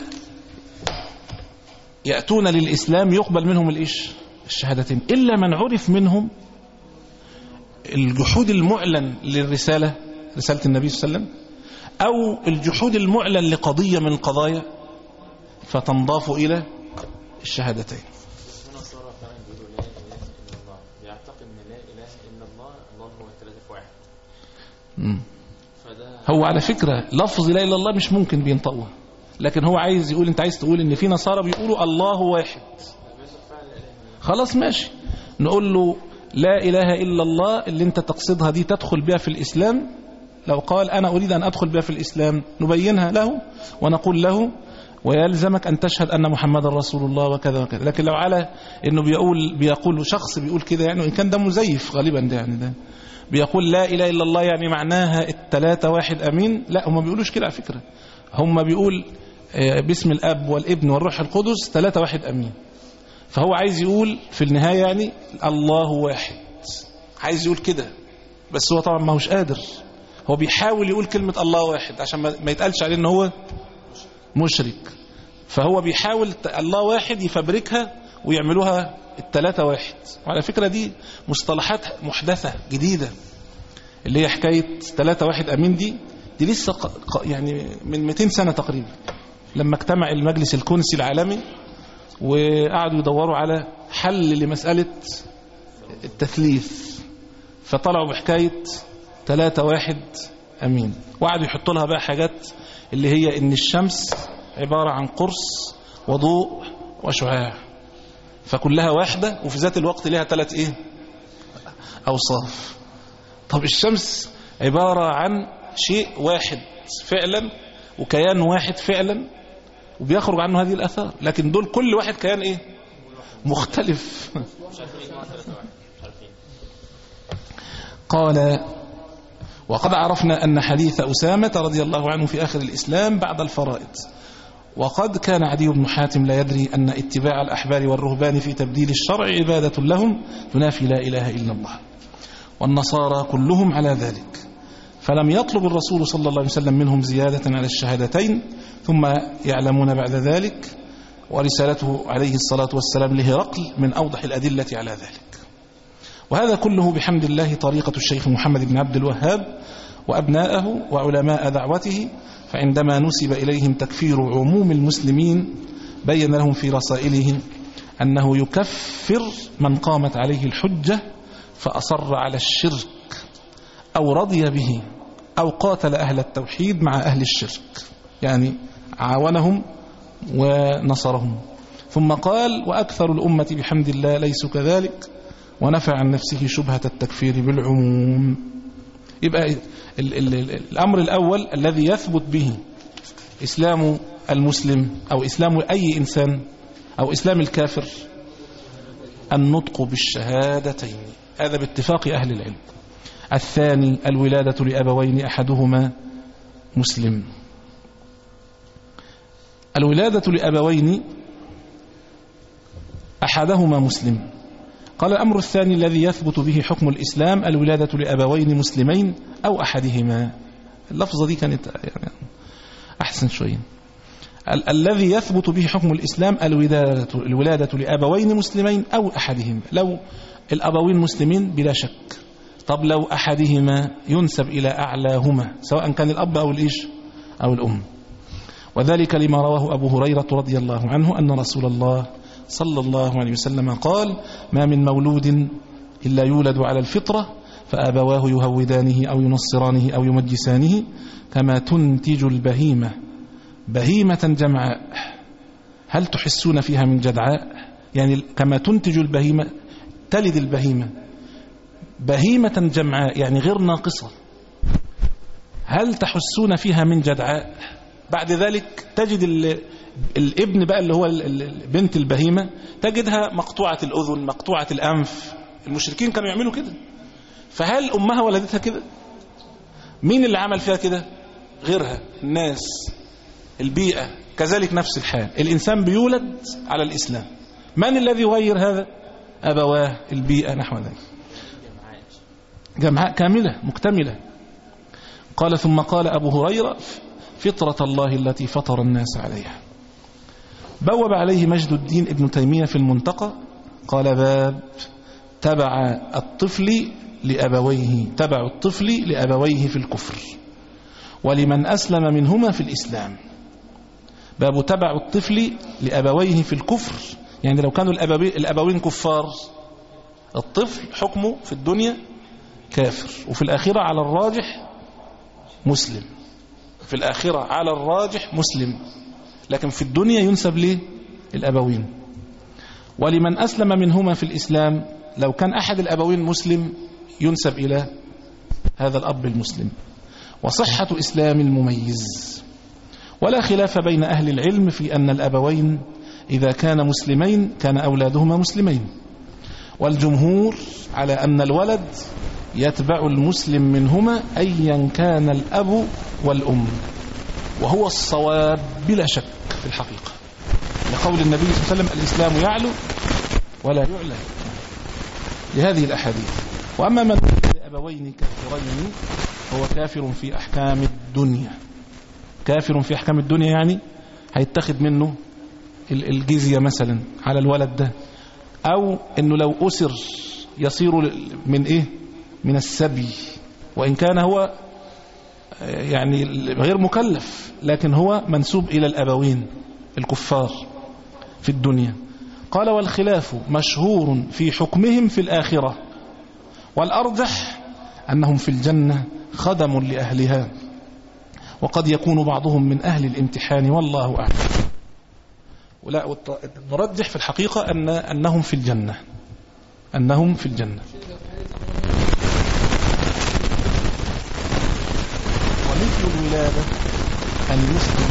يأتون للإسلام يقبل منهم الإيش؟ الشهادتين، إلا من عرف منهم الجحود المعلن للرسالة، رسالة النبي صلى الله عليه وسلم، أو الجحود المعلن لقضية من القضايا فتنضاف إلى الشهادتين.
النصارى فعلا بيقولوا لا إله إلا الله، بيعتقد أن لا إله إلا الله الله هو الثلاثة في واحد.
هو على فكرة لفظ لا إله إلا الله مش ممكن بينطقوها، لكن هو عايز يقول، انت عايز تقول ان في نصارى بيقولوا الله واحد، خلاص ماشي، نقول له لا إله إلا الله اللي انت تقصدها دي تدخل بها في الإسلام. لو قال أنا أريد أن أدخل بها في الإسلام نبينها له ونقول له ويلزمك أن تشهد أن محمد رسول الله وكذا وكذا. لكن لو على أنه بيقول بيقول شخص بيقول كده يعني، وإن كان ده مزيف غالبا ده يعني ده بيقول لا إله إلا الله يعني معناها الثلاثة واحد أمين، لا هم بيقولوش كده على فكرة، هم بيقول باسم الأب والابن والروح القدس ثلاثة واحد أمين. فهو عايز يقول في النهاية يعني الله واحد، عايز يقول كده، بس هو طبعا ما هوش قادر، هو بيحاول يقول كلمة الله واحد عشان ما يتقالش عليه ان هو مشرك، فهو بيحاول الله واحد يفبركها ويعملوها الثلاثة واحد. وعلى فكرة دي مصطلحات محدثة جديدة، اللي هي حكاية ثلاثة واحد أمين دي دي لسه يعني من مئتين سنة تقريبا، لما اجتمع المجلس الكونسي العالمي وقعدوا يدوروا على حل لمسألة التثليث، فطلعوا بحكاية ثلاثة واحد أمين، وقعدوا يحطوا لها بقى حاجات اللي هي إن الشمس عبارة عن قرص وضوء وشعاع، فكلها واحدة وفي ذات الوقت لها ثلاث إيه أوصاف. طب الشمس عبارة عن شيء واحد فعلا وكيان واحد فعلا وبيخرج عنه هذه الأثار، لكن دول كل واحد كيان إيه مختلف. قال وقد عرفنا أن حديث أسامة رضي الله عنه في آخر الإسلام بعد الفرائض. وقد كان عدي بن حاتم لا يدري أن اتباع الأحبار والرهبان في تبديل الشرع عبادة لهم تنافي لا إله إلا الله، والنصارى كلهم على ذلك، فلم يطلب الرسول صلى الله عليه وسلم منهم زيادة على الشهادتين، ثم يعلمون بعد ذلك ورسالته عليه الصلاة والسلام لهرقل من أوضح الأدلة على ذلك. وهذا كله بحمد الله طريقة الشيخ محمد بن عبد الوهاب وأبناءه وعلماء دعوته، فعندما نسب إليهم تكفير عموم المسلمين بين لهم في رسائله أنه يكفر من قامت عليه الحجة فأصر على الشرك أو رضي به أو قاتل أهل التوحيد مع أهل الشرك، يعني عاونهم ونصرهم. ثم قال وأكثر الأمة بحمد الله ليسوا كذلك، ونفى عن نفسه شبهة التكفير بالعموم. يبقى ال ال ال الأمر الأول الذي يثبت به إسلام المسلم أو إسلام أي إنسان أو إسلام الكافر النطق بالشهادتين، هذا باتفاق أهل العلم. الثاني الولادة لأبوين أحدهما مسلم. الولادة لأبوين أحدهما مسلم. قال الأمر الثاني الذي يثبت به حكم الإسلام الولادة لأبوين مسلمين أو أحدهما. اللفظة دي كانت يعني أحسن شوية. ال الذي يثبت به حكم الإسلام الولادة, الولادة لأبوين مسلمين أو أحدهما. لو الأبوين مسلمين بلا شك، طب لو أحدهما ينسب إلى أعلاهما سواء كان الأب أو الإيش أو الأم. وذلك لما رواه أبو هريرة رضي الله عنه أن رسول الله صلى الله عليه وسلم قال: ما من مولود إلا يولد على الفطرة فأبواه يهودانه أو ينصرانه أو يمجسانه كما تنتج البهيمة بهيمة جمعاء هل تحسون فيها من جدعاء. يعني كما تنتج البهيمة تلد البهيمة بهيمة جمعاء يعني غير ناقصة، هل تحسون فيها من جدعاء. بعد ذلك تجد الابن بقى اللي هو بنت البهيمة تجدها مقطوعة الأذن مقطوعة الأنف. المشركين كانوا يعملوا كده، فهل أمها ولدتها كده؟ مين اللي عمل فيها كده؟ غيرها، الناس، البيئة. كذلك نفس الحال الإنسان بيولد على الإسلام، من الذي يغير هذا؟ أبواه، البيئة، نحو ذلك. جمعاء كاملة مكتملة. قال ثم قال أبو هريرة: فطرة الله التي فطر الناس عليها. بوب عليه مجد الدين ابن تيمية في المنتقى قال: باب تبع الطفل لأبويه تبع الطفل لأبويه في الكفر ولمن أسلم منهما في الإسلام. باب تبع الطفل لأبويه في الكفر، يعني لو كانوا الأبوين كفار الطفل حكمه في الدنيا كافر وفي الآخرة على الراجح مسلم. في الآخرة على الراجح مسلم، لكن في الدنيا ينسب ليه الأبوين. ولمن أسلم منهما في الإسلام لو كان أحد الأبوين مسلم ينسب إلى هذا الأب المسلم. وصحة إسلام المميز. ولا خلاف بين أهل العلم في أن الأبوين إذا كان مسلمين كان أولادهما مسلمين، والجمهور على أن الولد يتبع المسلم منهما أيا كان الأب والأم، وهو الصواب بلا شك في الحقيقة، لقول النبي صلى الله عليه وسلم: الإسلام يعلو ولا يعلى، لهذه الأحاديث. وأما من ولد لأبوين كافرين هو كافر في أحكام الدنيا. كافر في أحكام الدنيا يعني هيتخذ منه الجزية مثلا على الولد ده، أو أنه لو أسر يصير من إيه من السبي، وإن كان هو يعني غير مكلف لكن هو منسوب إلى الأبوين الكفار في الدنيا. قال: والخلاف مشهور في حكمهم في الآخرة، والأرجح أنهم في الجنة خدم لأهلها، وقد يكون بعضهم من أهل الامتحان والله أعلم. ولا نرجح في الحقيقة أن أنهم في الجنة أنهم في الجنة. ومثل الولادة أن يسلم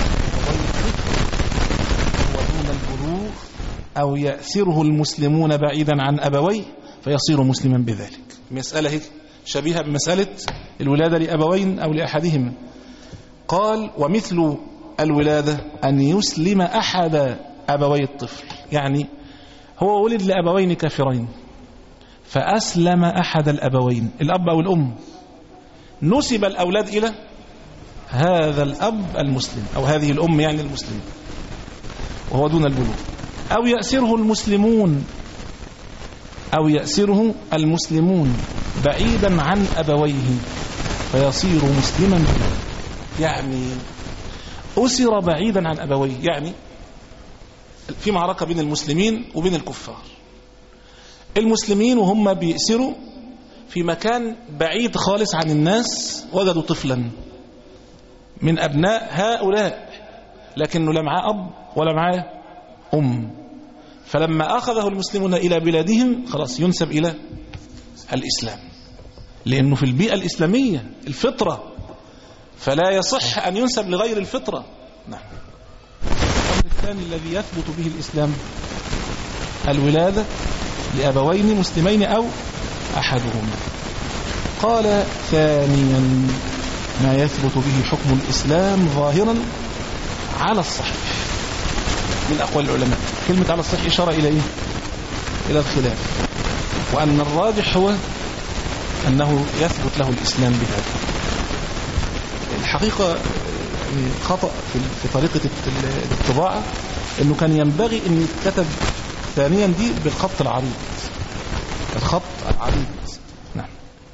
هو دون البلوغ أو يأسره المسلمون بعيدا عن أبويه فيصير مسلما بذلك. مسألة شبيهة بمسألة الولادة لأبوين أو لأحدهما. قال: ومثل الولادة أن يسلم أحد أبوي الطفل، يعني هو ولد لأبوين كافرين فأسلم أحد الأبوين الأب أو الأم، نسب الأولاد إلى هذا الأب المسلم أو هذه الأم يعني المسلم وهو دون البلوغ، أو يأسره المسلمون أو يأسره المسلمون بعيدا عن أبويه فيصير مسلما به. يعني أسر بعيدا عن أبويه، يعني في معركة بين المسلمين وبين الكفار. المسلمين وهم بيأسروا في مكان بعيد خالص عن الناس وجدوا طفلا من أبناء هؤلاء، لكنه لا معاه أب ولا معاه أم، فلما أخذه المسلمون إلى بلادهم خلاص ينسب إلى الإسلام، لأنه في البيئة الإسلامية الفطرة، فلا يصح أن ينسب لغير الفطرة. نعم. الأمر الثاني الذي يثبت به الإسلام الولادة لأبوين مسلمين أو أحدهما. قال ثانيا ما يثبت به حكم الإسلام ظاهرا على الصحيح من أقوال العلماء. كلمة على الصحيح إشارة إلى إيه؟ إلى الخلاف، وأن الراجح هو أنه يثبت له الإسلام بهذا. الحقيقة خطأ في طريقة الطباعة، أنه كان ينبغي أن يتكتب ثانيا دي بالخط العريض، الخط العريض. نعم.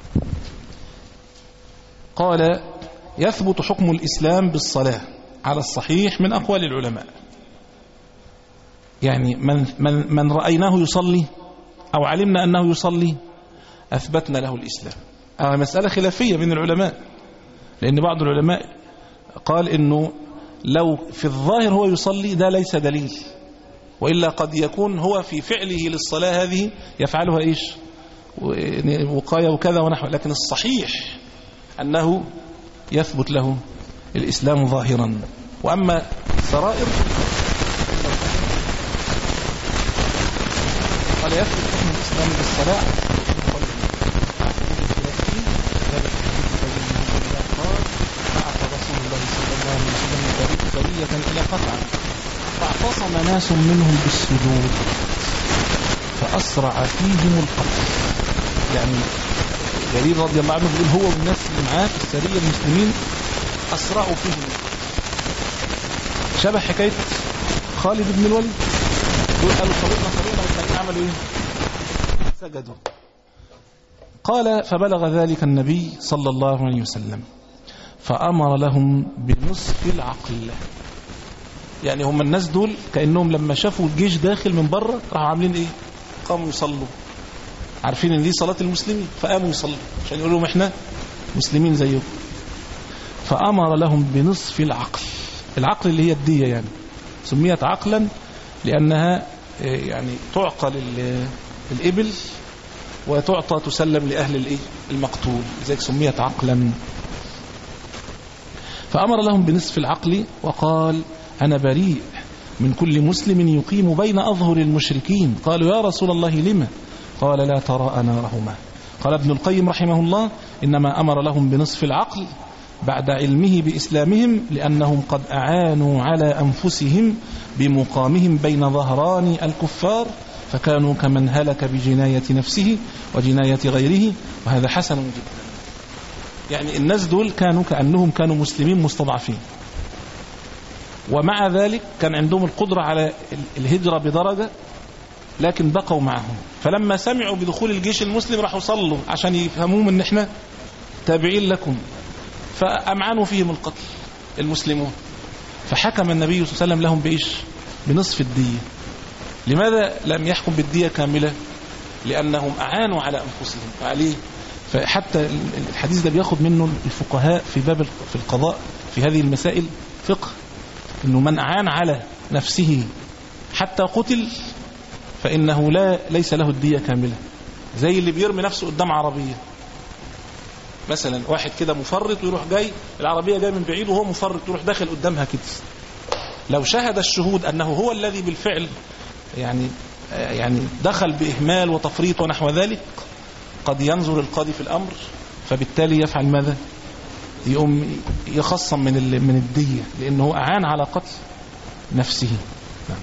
قال يثبت حكم الإسلام بالصلاة على الصحيح من أقوال العلماء، يعني من, من, من رأيناه يصلي أو علمنا أنه يصلي أثبتنا له الإسلام. آه مسألة خلافية من العلماء، لأن بعض العلماء قال إنه لو في الظاهر هو يصلي ده ليس دليل، وإلا قد يكون هو في فعله للصلاة هذه يفعلها إيش وقاية وكذا ونحو، لكن الصحيح أنه يثبت له الإسلام ظاهرا. وأما السرائر قال يثبت حكم الإسلام بالصلاة إلى قطع فاعتصم ناس منهم بالسجود فأسرع فيهم القتل. يعني جرير رضي الله عنه بيقول هو والناس اللي معاه في السرية المسلمين أسرعوا فيهم القتل، شبه حكاية خالد بن الوليد. دول قالوا صلينا صلينا والثانيين عملوا ايه؟ سجدوا. قال فبلغ ذلك النبي صلى الله عليه وسلم فأمر لهم بنصف العقل. يعني هم الناس دول كأنهم لما شافوا الجيش داخل من بره راحوا عاملين ايه؟ قاموا يصلوا، عارفين ان دي صلاة المسلمين فقاموا يصلوا عشان يقولوا لهم احنا مسلمين زيكم. فأمر لهم بنصف العقل. العقل اللي هي الدية، يعني سميت عقلا لأنها يعني تعقل الإبل وتعطى تسلم لأهل الإيه؟ المقتول، لذلك سميت عقلا. فأمر لهم بنصف العقل وقال أنا بريء من كل مسلم يقيم بين أظهر المشركين. قالوا يا رسول الله لما؟ قال لا تراءى نارهما. قال ابن القيم رحمه الله إنما أمر لهم بنصف العقل بعد علمه بإسلامهم لأنهم قد أعانوا على أنفسهم بمقامهم بين ظهران الكفار فكانوا كمن هلك بجناية نفسه وجناية غيره، وهذا حسن جدا. يعني الناس دول كانوا كأنهم كانوا مسلمين مستضعفين، ومع ذلك كان عندهم القدرة على الهجرة بدرجة، لكن بقوا معهم. فلما سمعوا بدخول الجيش المسلم راحوا صلوا عشان يفهموهم ان احنا تابعين لكم، فأمعنوا فيهم القتل المسلمون. فحكم النبي صلى الله عليه وسلم لهم بإيش؟ بنصف الدية. لماذا لم يحكم بالدية كاملة؟ لأنهم أعانوا على أنفسهم وعليه. فحتى الحديث ده بياخد منه الفقهاء في باب في القضاء في هذه المسائل فقه، إنه من أعان على نفسه حتى قتل فإنه لا ليس له الدية كاملة. زي اللي بيرمي نفسه قدام عربية مثلا، واحد كده مفرط ويروح جاي العربية جاي من بعيد وهو مفرط يروح داخل قدامها كده، لو شهد الشهود أنه هو الذي بالفعل يعني يعني دخل بإهمال وتفريط ونحو ذلك، قد ينظر القاضي في الأمر فبالتالي يفعل ماذا؟ يقوم يخصم من من الدية لأنه أعان على قتل نفسه. نعم.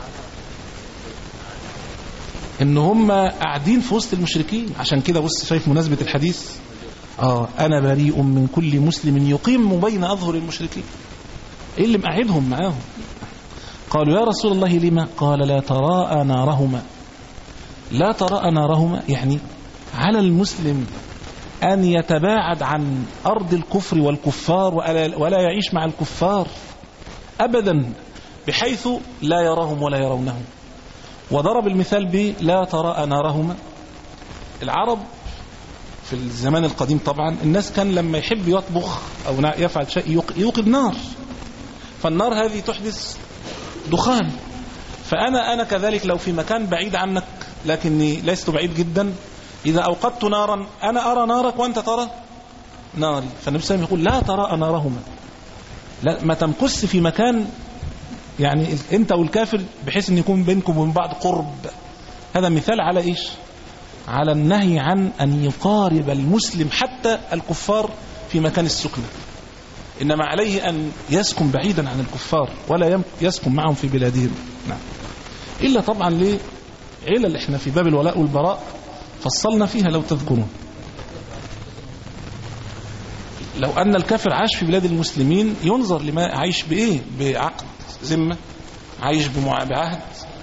إن هم قاعدين في وسط المشركين، عشان كده بص شايف مناسبة الحديث آه أنا بريء من كل مسلم يقيم بين أظهر المشركين. إيه اللي مقعدهم معاهم؟ قالوا يا رسول الله لما؟ قال لا تراءى نارهما. لا تراءى نارهما يعني على المسلم أن يتباعد عن أرض الكفر والكفار ولا يعيش مع الكفار أبدا بحيث لا يراهم ولا يرونهم. وضرب المثال ب لا تراءى نارهما. العرب في الزمان القديم طبعا الناس كان لما يحب يطبخ أو يفعل شيء يوقد نار، فالنار هذه تحدث دخان، فأنا أنا كذلك لو في مكان بعيد عنك لكني لست بعيد جدا، إذا أوقدت نارا أنا أرى نارك وأنت ترى ناري، فالنبي صلى الله عليه وسلم يقول لا تراء نارهما، لا ما تمكث في مكان يعني أنت والكافر بحيث أن يكون بينكم وبين بعض قرب. هذا مثال على إيش؟ على النهي عن أن يقارب المسلم حتى الكفار في مكان السكنة، إنما عليه أن يسكن بعيدا عن الكفار ولا يسكن معهم في بلادهم. نعم. إلا طبعا ليه علل إحنا في باب الولاء والبراء فصلنا فيها لو تذكرون. لو أن الكافر عاش في بلاد المسلمين ينظر لما عايش بإيه، بعقد ذمة، عايش بعهد.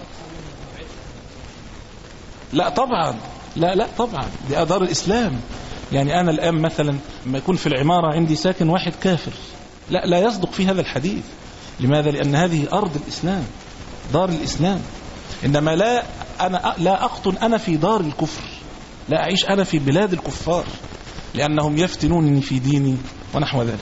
لا طبعا، لا لا طبعا، دي دار الإسلام. يعني أنا الآن مثلا لما يكون في العمارة عندي ساكن واحد كافر، لا لا يصدق في هذا الحديث. لماذا؟ لأن هذه أرض الإسلام، دار الإسلام. إنما لا أنا لا أقطن أنا في دار الكفر، لا أعيش أنا في بلاد الكفار لأنهم يفتنونني في ديني ونحو ذلك.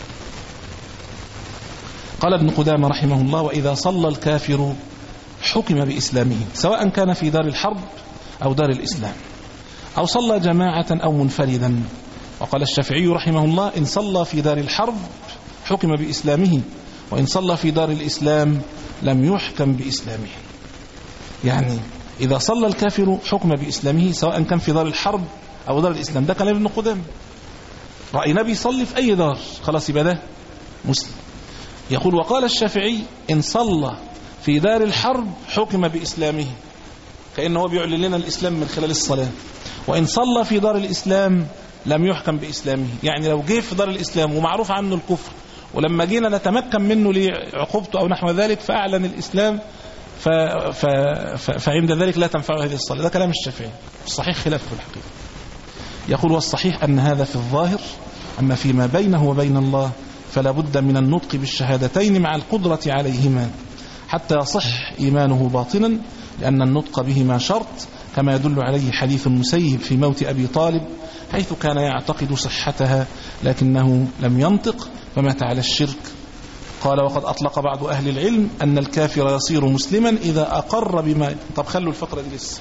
قال ابن قدامة رحمه الله: وإذا صلى الكافر حكم بإسلامه سواء كان في دار الحرب أو دار الإسلام، أو صلى جماعة أو منفردا. وقال الشافعي رحمه الله: إن صلى في دار الحرب حكم بإسلامه، وإن صلى في دار الإسلام لم يحكم بإسلامه. يعني إذا صلى الكافر حكم بإسلامه سواء كان في دار الحرب أو دار الإسلام. ده كلام ابن قدامة. رأي نبي يصلي في أي دار خلاص يبقى ده مسلم. يقول: وقال الشافعي: إن صلى في دار الحرب حكم بإسلامه، كأنه هو بيعلن لنا الإسلام من خلال الصلاة. وإن صلى في دار الإسلام لم يحكم بإسلامه، يعني لو جه في دار الإسلام ومعروف عنه الكفر ولما جينا نتمكن منه لعقوبته أو نحو ذلك فأعلن الإسلام، ف... ف... ف... فعند ذلك لا تنفعه هذه الصلاة. ده كلام الشافعي، الصحيح خلافه في الحقيقة. يقول: والصحيح أن هذا في الظاهر، أما فيما بينه وبين الله فلا بد من النطق بالشهادتين مع القدرة عليهما حتى يصح إيمانه باطنا، لأن النطق بهما شرط، كما يدل عليه حديث المسيب في موت أبي طالب، حيث كان يعتقد صحتها لكنه لم ينطق فمات على الشرك. قال: وقد أطلق بعض أهل العلم أن الكافر يصير مسلما إذا أقر بما. طب خلوا الفقرة دي لسه.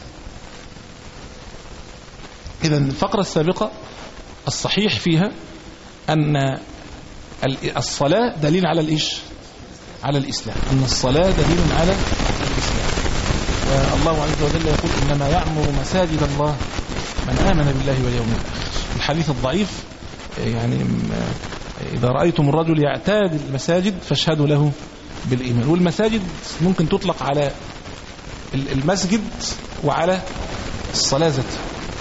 إذن الفقرة السابقة الصحيح فيها أن الصلاة دليل على الإيش؟ على الإسلام، أن الصلاة دليل على الإسلام. والله عز وجل يقول: إنما يعمر مساجد الله من آمن بالله واليوم الآخر. الحديث الضعيف يعني إذا رأيتم الرجل يعتاد المساجد فاشهدوا له بالإيمان. والمساجد ممكن تطلق على المسجد وعلى الصلاة ذاتها.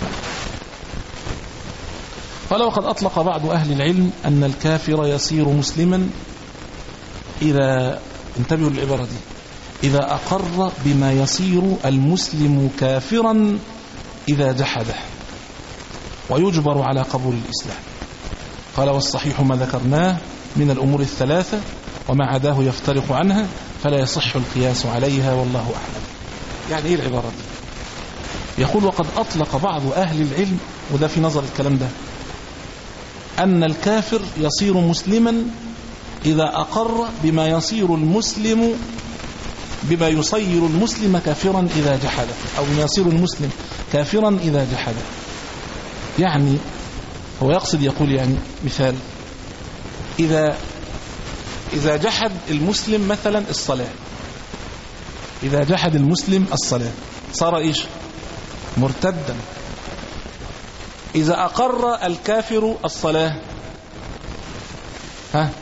قال: وقد أطلق بعض أهل العلم أن الكافر يصير مسلما إذا، انتبهوا للعبارة دي، إذا أقر بما يصير المسلم كافرا إذا جحده ويجبر على قبول الإسلام. قال: والصحيح ما ذكرناه من الأمور الثلاثة وما عداه يفترق عنها فلا يصح القياس عليها والله أعلم. يعني إيه العبارة دي؟ يقول: وقد أطلق بعض أهل العلم، وده في نظر الكلام ده، أن الكافر يصير مسلما إذا أقر بما يصير المسلم بما يصير المسلم كافرا إذا جحده، أو بما يصير المسلم كافرا إذا جحده. يعني هو يقصد يقول يعني مثال، إذا إذا جحد المسلم مثلا الصلاة، إذا جحد المسلم الصلاة صار إيش؟ مرتدا. إذا أقر الكافر الصلاة، ها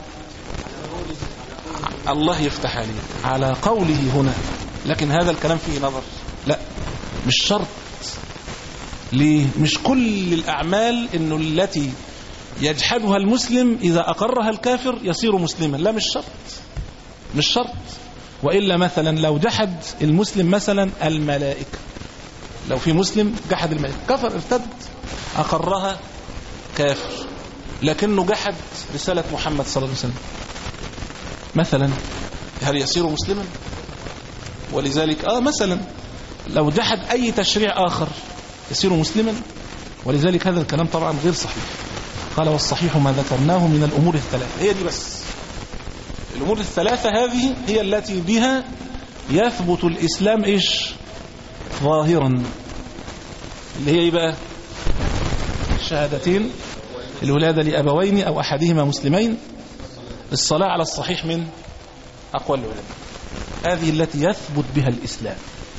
الله يفتح عليه على قوله هنا، لكن هذا الكلام فيه نظر، لا مش شرط. ليه؟ مش كل الأعمال إنه التي يجحدها المسلم إذا أقرها الكافر يصير مسلما، لا مش شرط، مش شرط. وإلا مثلا لو جحد المسلم مثلا الملائكة، لو في مسلم جحد الملائكة كفر ارتد، أقرها كافر لكنه جحد رسالة محمد صلى الله عليه وسلم مثلا، هل يصير مسلما؟ ولذلك آه مثلا لو جحد أي تشريع آخر يصير مسلما. ولذلك هذا الكلام طبعا غير صحيح. قال: والصحيح ما ذكرناه من الأمور الثلاثة. هي دي بس الأمور الثلاثة، هذه هي التي بها يثبت الإسلام إيش ظاهرا، اللي هي إيه بقى؟ الشهادتين، الولادة لأبوين أو أحدهما مسلمين، الصلاة على الصحيح من أقوال العلماء، هذه التي يثبت بها الإسلام.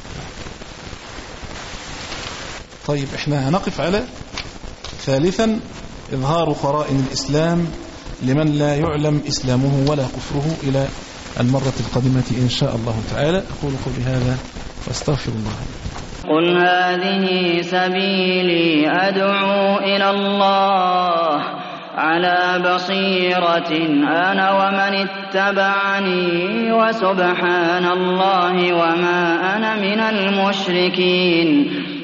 طيب احنا هنقف على ثالثا إظهار قرائن الإسلام لمن لا يعلم إسلامه ولا كفره إلى المرة القادمة إن شاء الله تعالى. أقول قولي هذا واستغفر الله.
قل هذه سبيلي أدعو إلى الله على بصيرة أنا ومن اتبعني وسبحان الله وما أنا من المشركين.